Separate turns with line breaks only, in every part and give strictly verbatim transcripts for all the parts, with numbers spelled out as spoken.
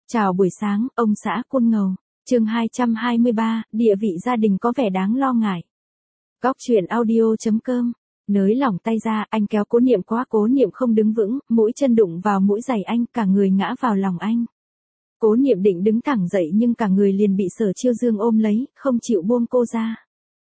Chào buổi sáng, ông xã Côn Ngầu. Chương hai trăm hai mươi ba, địa vị gia đình có vẻ đáng lo ngại. Góc truyện audio.com. Nới lỏng tay ra, anh kéo Cố Niệm quá, Cố Niệm không đứng vững, mũi chân đụng vào mũi giày anh, cả người ngã vào lòng anh. Cố Niệm định đứng thẳng dậy nhưng cả người liền bị Sở Chiêu Dương ôm lấy, không chịu buông cô ra.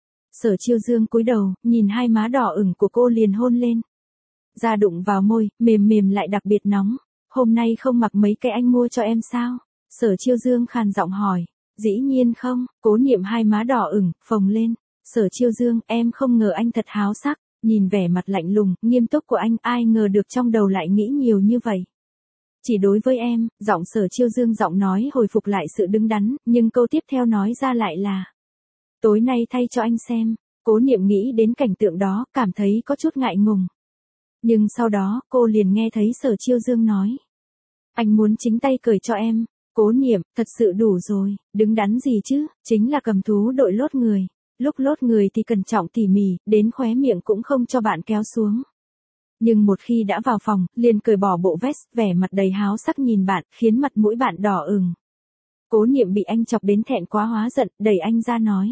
Sở Chiêu Dương cúi đầu, nhìn hai má đỏ ửng của cô liền hôn lên. Da đụng vào môi, mềm mềm lại đặc biệt nóng. Hôm nay không mặc mấy cái anh mua cho em sao? Sở Chiêu Dương khàn giọng hỏi. Dĩ nhiên không. Cố Niệm hai má đỏ ửng, phồng lên. Sở Chiêu Dương, em không ngờ anh thật háo sắc. Nhìn vẻ mặt lạnh lùng, nghiêm túc của anh, ai ngờ được trong đầu lại nghĩ nhiều như vậy. Chỉ đối với em. Giọng Sở Chiêu Dương giọng nói hồi phục lại sự đứng đắn, nhưng câu tiếp theo nói ra lại là: tối nay thay cho anh xem. Cố Niệm nghĩ đến cảnh tượng đó, cảm thấy có chút ngại ngùng. Nhưng sau đó, cô liền nghe thấy Sở Chiêu Dương nói: anh muốn chính tay cởi cho em. Cố Niệm, thật sự đủ rồi, đứng đắn gì chứ, chính là cầm thú đội lốt người. Lúc lốt người thì cẩn trọng tỉ mỉ, đến khóe miệng cũng không cho bạn kéo xuống. Nhưng một khi đã vào phòng, liền cởi bỏ bộ vest, vẻ mặt đầy háo sắc nhìn bạn, khiến mặt mũi bạn đỏ ửng. Cố Niệm bị anh chọc đến thẹn quá hóa giận, đẩy anh ra nói: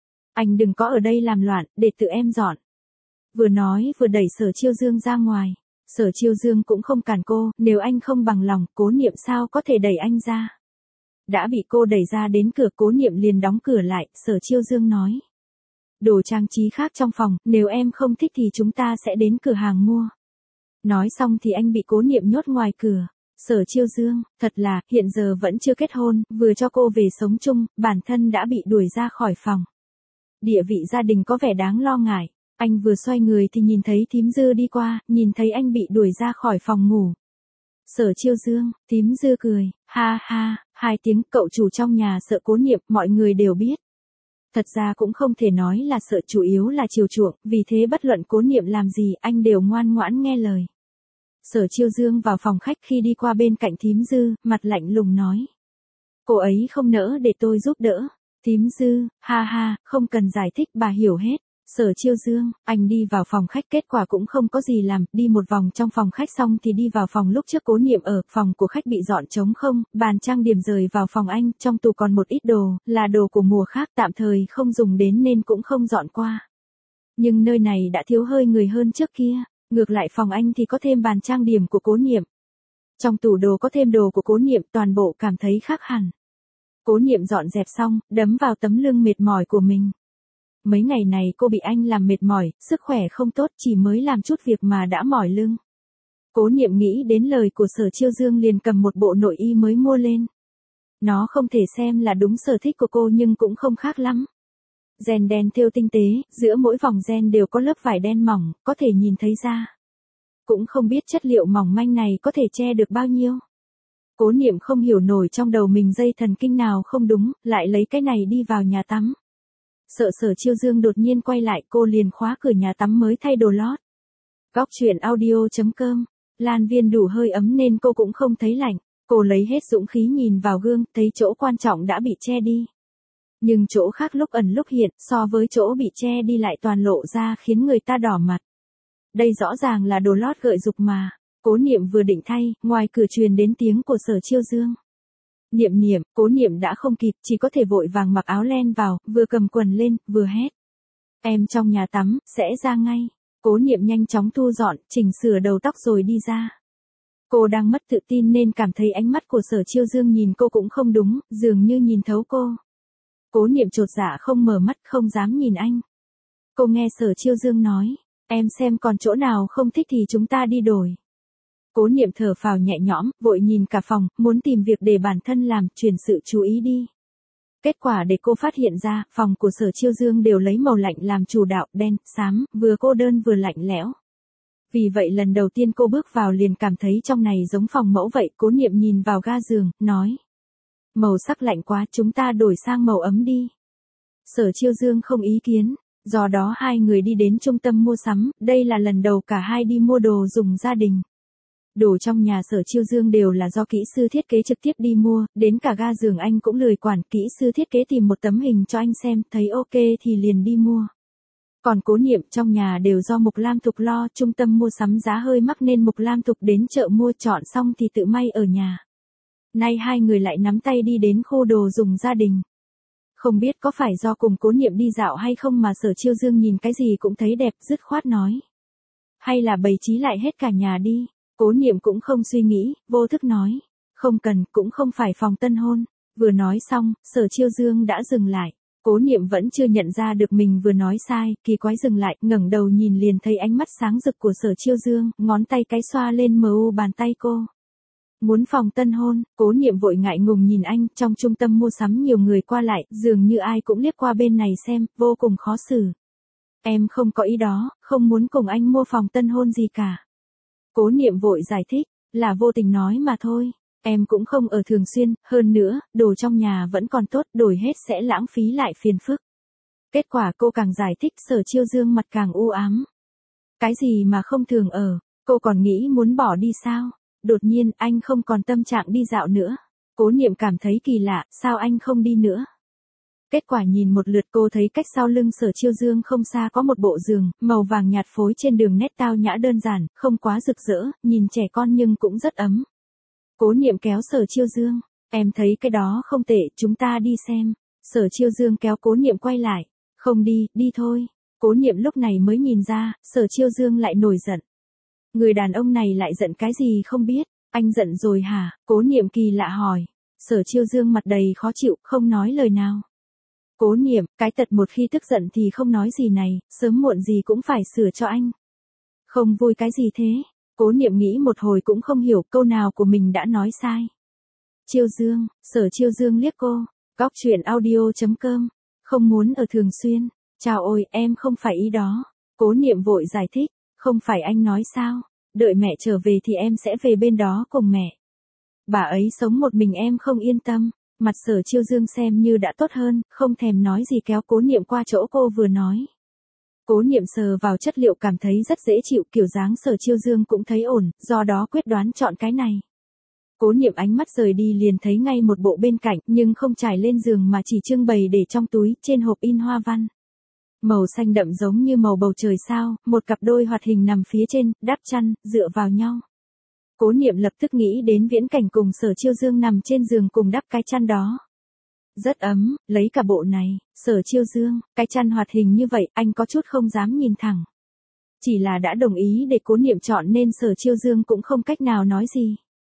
anh đừng có ở đây làm loạn, để tự em dọn. Vừa nói vừa đẩy Sở Chiêu Dương ra ngoài. Sở Chiêu Dương cũng không cản cô, nếu anh không bằng lòng, Cố Niệm sao có thể đẩy anh ra. Đã bị cô đẩy ra đến cửa, Cố Niệm liền đóng cửa lại. Sở Chiêu Dương nói: đồ trang trí khác trong phòng, nếu em không thích thì chúng ta sẽ đến cửa hàng mua. Nói xong thì anh bị Cố Niệm nhốt ngoài cửa. Sở Chiêu Dương, thật là, hiện giờ vẫn chưa kết hôn, vừa cho cô về sống chung, bản thân đã bị đuổi ra khỏi phòng. Địa vị gia đình có vẻ đáng lo ngại. Anh vừa xoay người thì nhìn thấy Thím Dư đi qua, nhìn thấy anh bị đuổi ra khỏi phòng ngủ. Sở Chiêu Dương, Thím Dư cười, ha ha, hai tiếng, cậu chủ trong nhà sợ Cố Niệm, mọi người đều biết. Thật ra cũng không thể nói là sợ, chủ yếu là chiều chuộng, vì thế bất luận Cố Niệm làm gì, anh đều ngoan ngoãn nghe lời. Sở Chiêu Dương vào phòng khách, khi đi qua bên cạnh Thím Dư, mặt lạnh lùng nói: cô ấy không nỡ để tôi giúp đỡ. Thím Dư, ha ha, không cần giải thích, bà hiểu hết. Sở Chiêu Dương, anh đi vào phòng khách, kết quả cũng không có gì làm, đi một vòng trong phòng khách xong thì đi vào phòng lúc trước Cố Niệm ở, phòng của khách bị dọn trống không, bàn trang điểm rời vào phòng anh, trong tủ còn một ít đồ, là đồ của mùa khác, tạm thời không dùng đến nên cũng không dọn qua. Nhưng nơi này đã thiếu hơi người hơn trước kia, ngược lại phòng anh thì có thêm bàn trang điểm của Cố Niệm. Trong tủ đồ có thêm đồ của Cố Niệm, toàn bộ cảm thấy khác hẳn. Cố Niệm dọn dẹp xong, đấm vào tấm lưng mệt mỏi của mình. Mấy ngày này cô bị anh làm mệt mỏi, sức khỏe không tốt, chỉ mới làm chút việc mà đã mỏi lưng. Cố Niệm nghĩ đến lời của Sở Chiêu Dương liền cầm một bộ nội y mới mua lên. Nó không thể xem là đúng sở thích của cô nhưng cũng không khác lắm. Ren đen thêu tinh tế, giữa mỗi vòng ren đều có lớp vải đen mỏng, có thể nhìn thấy ra. Cũng không biết chất liệu mỏng manh này có thể che được bao nhiêu. Cố Niệm không hiểu nổi trong đầu mình dây thần kinh nào không đúng, lại lấy cái này đi vào nhà tắm. Sợ Sở Chiêu Dương đột nhiên quay lại, cô liền khóa cửa nhà tắm mới thay đồ lót. Góc truyện audio.com. Lan viên đủ hơi ấm nên cô cũng không thấy lạnh. Cô lấy hết dũng khí nhìn vào gương, thấy chỗ quan trọng đã bị che đi. Nhưng chỗ khác lúc ẩn lúc hiện, so với chỗ bị che đi lại toàn lộ ra, khiến người ta đỏ mặt. Đây rõ ràng là đồ lót gợi dục mà. Cố Niệm vừa định thay, ngoài cửa truyền đến tiếng của Sở Chiêu Dương. Niệm Niệm, Cố Niệm đã không kịp, chỉ có thể vội vàng mặc áo len vào, vừa cầm quần lên, vừa hét: em trong nhà tắm, sẽ ra ngay. Cố Niệm nhanh chóng thu dọn, chỉnh sửa đầu tóc rồi đi ra. Cô đang mất tự tin nên cảm thấy ánh mắt của Sở Chiêu Dương nhìn cô cũng không đúng, dường như nhìn thấu cô. Cố Niệm chột dạ không mở mắt, không dám nhìn anh. Cô nghe Sở Chiêu Dương nói: em xem còn chỗ nào không thích thì chúng ta đi đổi. Cố Niệm thở phào nhẹ nhõm, vội nhìn cả phòng, muốn tìm việc để bản thân làm, chuyển sự chú ý đi. Kết quả để cô phát hiện ra, phòng của Sở Chiêu Dương đều lấy màu lạnh làm chủ đạo, đen, xám, vừa cô đơn vừa lạnh lẽo. Vì vậy lần đầu tiên cô bước vào liền cảm thấy trong này giống phòng mẫu vậy. Cố Niệm nhìn vào ga giường, nói: màu sắc lạnh quá, chúng ta đổi sang màu ấm đi. Sở Chiêu Dương không ý kiến, do đó hai người đi đến trung tâm mua sắm, đây là lần đầu cả hai đi mua đồ dùng gia đình. Đồ trong nhà Sở Chiêu Dương đều là do kỹ sư thiết kế trực tiếp đi mua, đến cả ga giường anh cũng lười quản, kỹ sư thiết kế tìm một tấm hình cho anh xem, thấy ok thì liền đi mua. Còn Cố Niệm trong nhà đều do Mục Lam Thục lo, trung tâm mua sắm giá hơi mắc nên Mục Lam Thục đến chợ mua, chọn xong thì tự may ở nhà. Nay hai người lại nắm tay đi đến khu đồ dùng gia đình. Không biết có phải do cùng Cố Niệm đi dạo hay không mà Sở Chiêu Dương nhìn cái gì cũng thấy đẹp, dứt khoát nói. Hay là bày trí lại hết cả nhà đi. Cố Niệm cũng không suy nghĩ, vô thức nói. Không cần, cũng không phải phòng tân hôn. Vừa nói xong, Sở Chiêu Dương đã dừng lại. Cố Niệm vẫn chưa nhận ra được mình vừa nói sai, kỳ quái dừng lại, ngẩng đầu nhìn liền thấy ánh mắt sáng rực của Sở Chiêu Dương, ngón tay cái xoa lên mờ u bàn tay cô. Muốn phòng tân hôn, Cố Niệm vội ngại ngùng nhìn anh, trong trung tâm mua sắm nhiều người qua lại, dường như ai cũng liếc qua bên này xem, vô cùng khó xử. Em không có ý đó, không muốn cùng anh mua phòng tân hôn gì cả. Cố Niệm vội giải thích, là vô tình nói mà thôi. Em cũng không ở thường xuyên, hơn nữa, đồ trong nhà vẫn còn tốt, đổi hết sẽ lãng phí lại phiền phức. Kết quả cô càng giải thích, Sở Chiêu Dương mặt càng u ám. Cái gì mà không thường ở, cô còn nghĩ muốn bỏ đi sao? Đột nhiên, anh không còn tâm trạng đi dạo nữa. Cố Niệm cảm thấy kỳ lạ, sao anh không đi nữa? Kết quả nhìn một lượt cô thấy cách sau lưng Sở Chiêu Dương không xa có một bộ giường, màu vàng nhạt phối trên đường nét tao nhã đơn giản, không quá rực rỡ, nhìn trẻ con nhưng cũng rất ấm. Cố Niệm kéo Sở Chiêu Dương, em thấy cái đó không tệ, chúng ta đi xem. Sở Chiêu Dương kéo Cố Niệm quay lại, không đi, đi thôi. Cố Niệm lúc này mới nhìn ra, Sở Chiêu Dương lại nổi giận. Người đàn ông này lại giận cái gì không biết, anh giận rồi hả? Cố Niệm kỳ lạ hỏi. Sở Chiêu Dương mặt đầy khó chịu, không nói lời nào. Cố Niệm, cái tật một khi tức giận thì không nói gì này, sớm muộn gì cũng phải sửa cho anh. Không vui cái gì thế? Cố Niệm nghĩ một hồi cũng không hiểu câu nào của mình đã nói sai. Chiêu Dương, Sở Chiêu Dương liếc cô, góc truyện audio chấm com, không muốn ở thường xuyên. Chào ôi, em không phải ý đó. Cố Niệm vội giải thích, không phải anh nói sao, đợi mẹ trở về thì em sẽ về bên đó cùng mẹ. Bà ấy sống một mình em không yên tâm. Mặt Sở Chiêu Dương xem như đã tốt hơn, không thèm nói gì kéo Cố Niệm qua chỗ cô vừa nói. Cố Niệm sờ vào chất liệu cảm thấy rất dễ chịu, kiểu dáng Sở Chiêu Dương cũng thấy ổn, do đó quyết đoán chọn cái này. Cố Niệm ánh mắt rời đi liền thấy ngay một bộ bên cạnh, nhưng không trải lên giường mà chỉ trưng bày để trong túi, trên hộp in hoa văn. Màu xanh đậm giống như màu bầu trời sao, một cặp đôi hoạt hình nằm phía trên, đắp chăn, dựa vào nhau. Cố Niệm lập tức nghĩ đến viễn cảnh cùng Sở Chiêu Dương nằm trên giường cùng đắp cái chăn đó. Rất ấm, lấy cả bộ này. Sở Chiêu Dương, cái chăn hoạt hình như vậy, anh có chút không dám nhìn thẳng. Chỉ là đã đồng ý để Cố Niệm chọn nên Sở Chiêu Dương cũng không cách nào nói gì.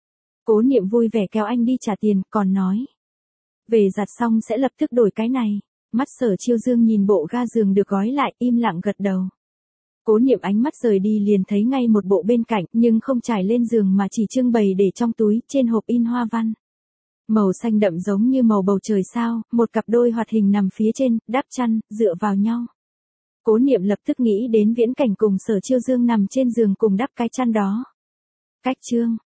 Cố Niệm vui vẻ kéo anh đi trả tiền, còn nói. Về giặt xong sẽ lập tức đổi cái này. Mắt Sở Chiêu Dương nhìn bộ ga giường được gói lại, im lặng gật đầu. Cố Niệm ánh mắt rời đi liền thấy ngay một bộ bên cạnh, nhưng không trải lên giường mà chỉ trưng bày để trong túi, trên hộp in hoa văn. Màu xanh đậm giống như màu bầu trời sao, một cặp đôi hoạt hình nằm phía trên, đắp chăn, dựa vào nhau. Cố Niệm lập tức nghĩ đến viễn cảnh cùng Sở Chiêu Dương nằm trên giường cùng đắp cái chăn đó. Cách chương